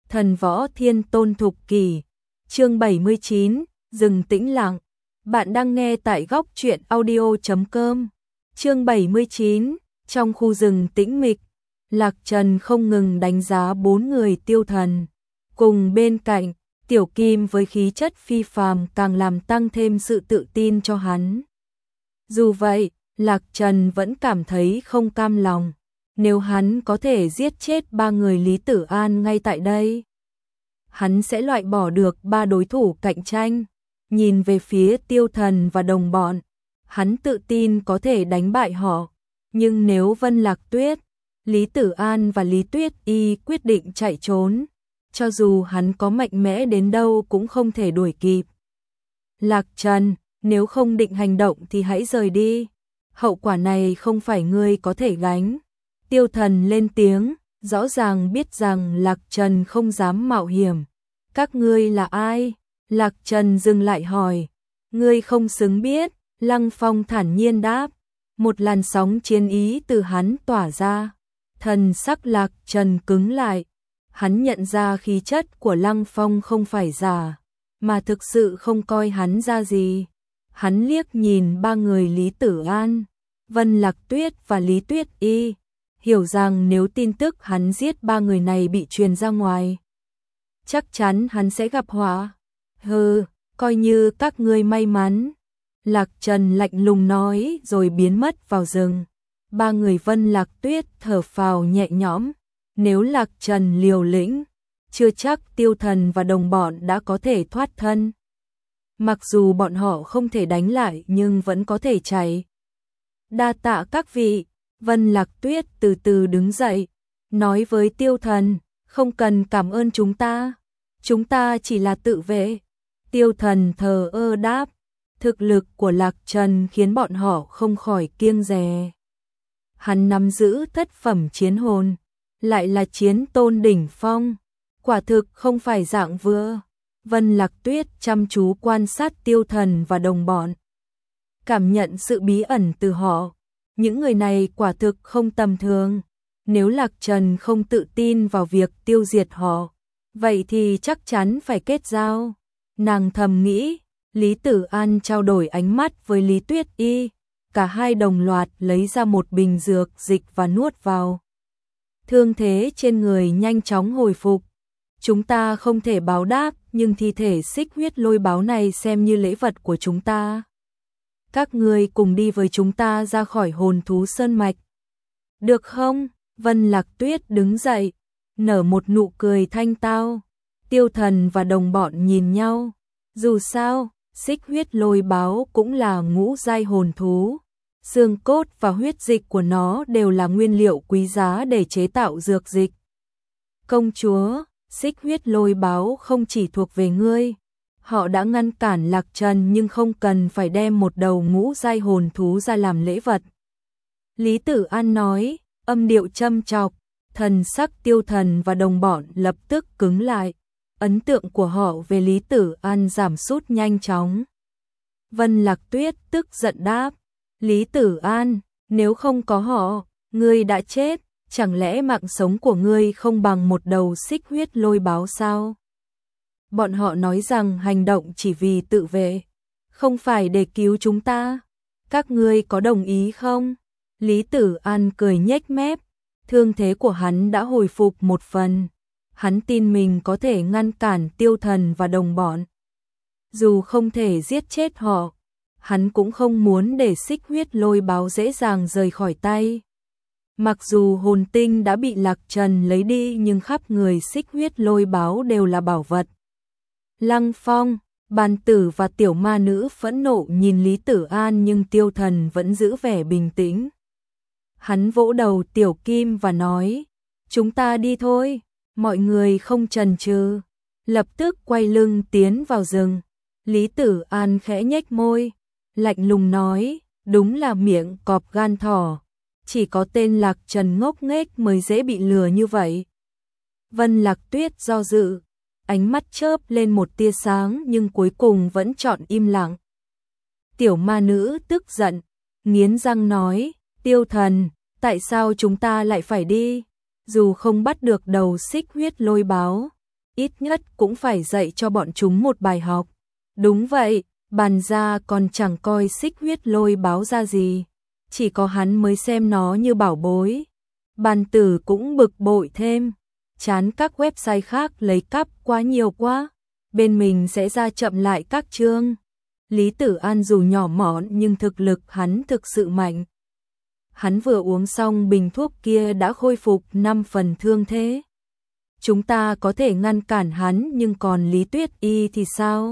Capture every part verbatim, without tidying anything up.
Thần võ thiên tôn thục kỷ, chương bảy mươi chín, rừng tĩnh lặng. Bạn đang nghe tại góc truyện audio chấm com. Chương bảy mươi chín, trong khu rừng tĩnh mịch, Lạc Trần không ngừng đánh giá bốn người tiêu thần. Cùng bên cạnh, Tiểu Kim với khí chất phi phàm càng làm tăng thêm sự tự tin cho hắn. Dù vậy, Lạc Trần vẫn cảm thấy không cam lòng. Nếu hắn có thể giết chết ba người Lý Tử An ngay tại đây, hắn sẽ loại bỏ được ba đối thủ cạnh tranh. Nhìn về phía tiêu thần và đồng bọn, hắn tự tin có thể đánh bại họ. Nhưng nếu Vân Lạc Tuyết, Lý Tử An và Lý Tuyết Y quyết định chạy trốn, cho dù hắn có mạnh mẽ đến đâu cũng không thể đuổi kịp. Lạc Trần, nếu không định hành động thì hãy rời đi. Hậu quả này không phải ngươi có thể gánh. Tiêu thần lên tiếng, rõ ràng biết rằng Lạc Trần không dám mạo hiểm. Các ngươi là ai? Lạc Trần dừng lại hỏi. Ngươi không xứng biết, Lăng Phong thản nhiên đáp. Một làn sóng chiến ý từ hắn tỏa ra. Thần sắc Lạc Trần cứng lại. Hắn nhận ra khí chất của Lăng Phong không phải giả, mà thực sự không coi hắn ra gì. Hắn liếc nhìn ba người Lý Tử An, Vân Lạc Tuyết và Lý Tuyết Y, hiểu rằng nếu tin tức hắn giết ba người này bị truyền ra ngoài, chắc chắn hắn sẽ gặp họa. Hừ, coi như các ngươi may mắn. Lạc Trần lạnh lùng nói rồi biến mất vào rừng. Ba người Vân Lạc Tuyết thở phào nhẹ nhõm. Nếu Lạc Trần liều lĩnh, chưa chắc tiêu thần và đồng bọn đã có thể thoát thân. Mặc dù bọn họ không thể đánh lại nhưng vẫn có thể chạy. Đa tạ các vị. Vân Lạc Tuyết từ từ đứng dậy, nói với tiêu thần, không cần cảm ơn chúng ta. Chúng ta chỉ là tự vệ. Tiêu thần thờ ơ đáp. Thực lực của Lạc Trần khiến bọn họ không khỏi kiêng dè. Hắn nắm giữ thất phẩm chiến hồn, lại là chiến tôn đỉnh phong. Quả thực không phải dạng vừa. Vân Lạc Tuyết chăm chú quan sát tiêu thần và đồng bọn, cảm nhận sự bí ẩn từ họ. Những người này quả thực không tầm thường. Nếu Lạc Trần không tự tin vào việc tiêu diệt họ, vậy thì chắc chắn phải kết giao. Nàng thầm nghĩ. Lý Tử An trao đổi ánh mắt với Lý Tuyết Y. Cả hai đồng loạt lấy ra một bình dược dịch và nuốt vào. Thương thế trên người nhanh chóng hồi phục. Chúng ta không thể báo đáp, nhưng thi thể xích huyết lôi báo này xem như lễ vật của chúng ta. Các ngươi cùng đi với chúng ta ra khỏi hồn thú sơn mạch. Được không? Vân Lạc Tuyết đứng dậy, nở một nụ cười thanh tao. Tiêu thần và đồng bọn nhìn nhau. Dù sao, xích huyết lôi báo cũng là ngũ giai hồn thú. Xương cốt và huyết dịch của nó đều là nguyên liệu quý giá để chế tạo dược dịch. Công chúa, xích huyết lôi báo không chỉ thuộc về ngươi. Họ đã ngăn cản Lạc Trần nhưng không cần phải đem một đầu ngũ giai hồn thú ra làm lễ vật. Lý Tử An nói, âm điệu châm chọc. Thần sắc tiêu thần và đồng bọn lập tức cứng lại. Ấn tượng của họ về Lý Tử An giảm sút nhanh chóng. Vân Lạc Tuyết tức giận đáp. Lý Tử An, nếu không có họ, ngươi đã chết. Chẳng lẽ mạng sống của ngươi không bằng một đầu xích huyết lôi báo sao? Bọn họ nói rằng hành động chỉ vì tự vệ, không phải để cứu chúng ta. Các ngươi có đồng ý không? Lý Tử An cười nhếch mép. Thương thế của hắn đã hồi phục một phần. Hắn tin mình có thể ngăn cản tiêu thần và đồng bọn. Dù không thể giết chết họ, hắn cũng không muốn để xích huyết lôi báo dễ dàng rời khỏi tay. Mặc dù hồn tinh đã bị Lạc Trần lấy đi nhưng khắp người xích huyết lôi báo đều là bảo vật. Lăng Phong, Bàn Tử và tiểu ma nữ phẫn nộ nhìn Lý Tử An nhưng tiêu thần vẫn giữ vẻ bình tĩnh. Hắn vỗ đầu Tiểu Kim và nói, chúng ta đi thôi. Mọi người không chần chừ, lập tức quay lưng tiến vào rừng. Lý Tử An khẽ nhếch môi, lạnh lùng nói, đúng là miệng cọp gan thỏ. Chỉ có tên Lạc Trần ngốc nghếch mới dễ bị lừa như vậy. Vân Lạc Tuyết do dự, ánh mắt chớp lên một tia sáng nhưng cuối cùng vẫn chọn im lặng. Tiểu ma nữ tức giận, nghiến răng nói, tiêu thần, tại sao chúng ta lại phải đi? Dù không bắt được đầu xích huyết lôi báo, ít nhất cũng phải dạy cho bọn chúng một bài học. Đúng vậy, Bàn gia còn chẳng coi Xích Huyết Lôi báo ra gì, chỉ có hắn mới xem nó như bảo bối. Bàn Tử cũng bực bội thêm, chán các website khác lấy cắp quá nhiều quá, bên mình sẽ ra chậm lại các chương. Lý Tử An dù nhỏ mọn nhưng thực lực hắn thực sự mạnh. Hắn vừa uống xong bình thuốc kia đã khôi phục năm phần thương thế. Chúng ta có thể ngăn cản hắn, nhưng còn Lý Tuyết Y thì sao?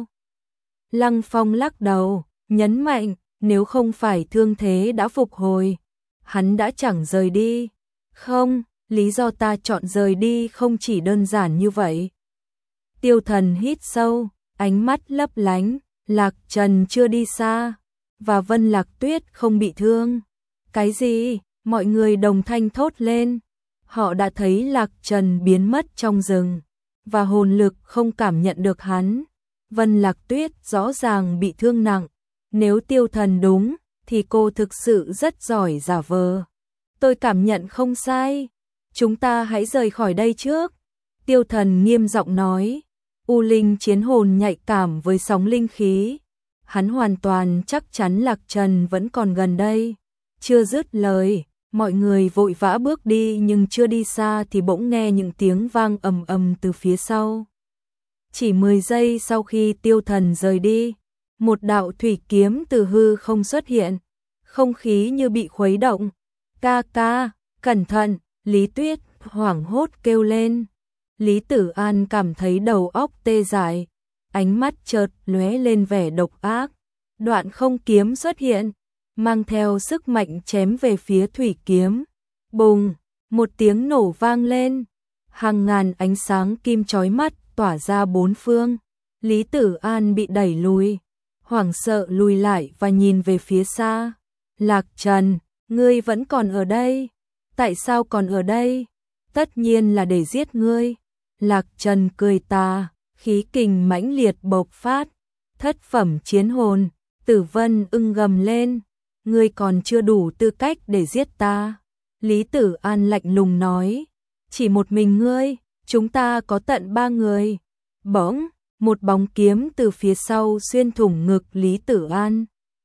Lăng Phong lắc đầu, nhấn mạnh, nếu không phải thương thế đã phục hồi, hắn đã chẳng rời đi. Không, lý do ta chọn rời đi không chỉ đơn giản như vậy. Tiêu Thần hít sâu, ánh mắt lấp lánh, Lạc Trần chưa đi xa, và Vân Lạc Tuyết không bị thương. Cái gì? Mọi người đồng thanh thốt lên. Họ đã thấy Lạc Trần biến mất trong rừng, và hồn lực không cảm nhận được hắn. Vân Lạc Tuyết rõ ràng bị thương nặng. Nếu Tiêu Thần đúng, thì cô thực sự rất giỏi giả vờ. Tôi cảm nhận không sai. Chúng ta hãy rời khỏi đây trước. Tiêu Thần nghiêm giọng nói. U linh chiến hồn nhạy cảm với sóng linh khí. Hắn hoàn toàn chắc chắn Lạc Trần vẫn còn gần đây. Chưa dứt lời, mọi người vội vã bước đi, nhưng chưa đi xa thì bỗng nghe những tiếng vang ầm ầm từ phía sau. Chỉ mười giây sau khi Tiêu Thần rời đi, một đạo thủy kiếm từ hư không xuất hiện, không khí như bị khuấy động. Ca ca, cẩn thận, Lý Tuyết hoảng hốt kêu lên. Lý Tử An cảm thấy đầu óc tê dại, ánh mắt chợt lóe lên vẻ độc ác. Đoạn không kiếm xuất hiện, mang theo sức mạnh chém về phía thủy kiếm. Bùng, một tiếng nổ vang lên, hàng ngàn ánh sáng kim chói mắt tỏa ra bốn phương. Lý Tử An bị đẩy lùi, hoảng sợ lùi lại và nhìn về phía xa. Lạc Trần, ngươi vẫn còn ở đây? Tại sao còn ở đây? Tất nhiên là để giết ngươi. Lạc Trần cười tà, khí kình mãnh liệt bộc phát. Thất phẩm chiến hồn, Tử Vân ưng gầm lên. Ngươi còn chưa đủ tư cách để giết ta. Lý Tử An lạnh lùng nói. Chỉ một mình ngươi, chúng ta có tận ba người. Bỗng, một bóng kiếm từ phía sau xuyên thủng ngực Lý Tử An.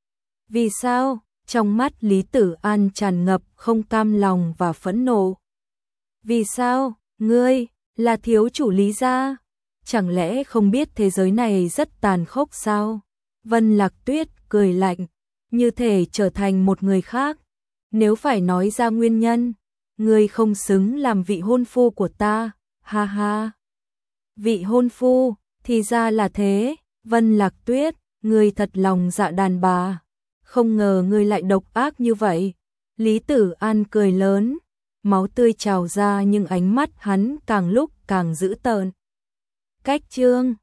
Vì sao? Trong mắt Lý Tử An tràn ngập không cam lòng và phẫn nộ. Vì sao? Ngươi là thiếu chủ Lý gia? Chẳng lẽ không biết thế giới này rất tàn khốc sao? Vân Lạc Tuyết cười lạnh, như thể trở thành một người khác. Nếu phải nói ra nguyên nhân, ngươi không xứng làm vị hôn phu của ta, ha ha. Vị hôn phu, thì ra là thế. Vân Lạc Tuyết, ngươi thật lòng dạ đàn bà. Không ngờ ngươi lại độc ác như vậy. Lý Tử An cười lớn, máu tươi trào ra nhưng ánh mắt hắn càng lúc càng dữ tợn. Cách chương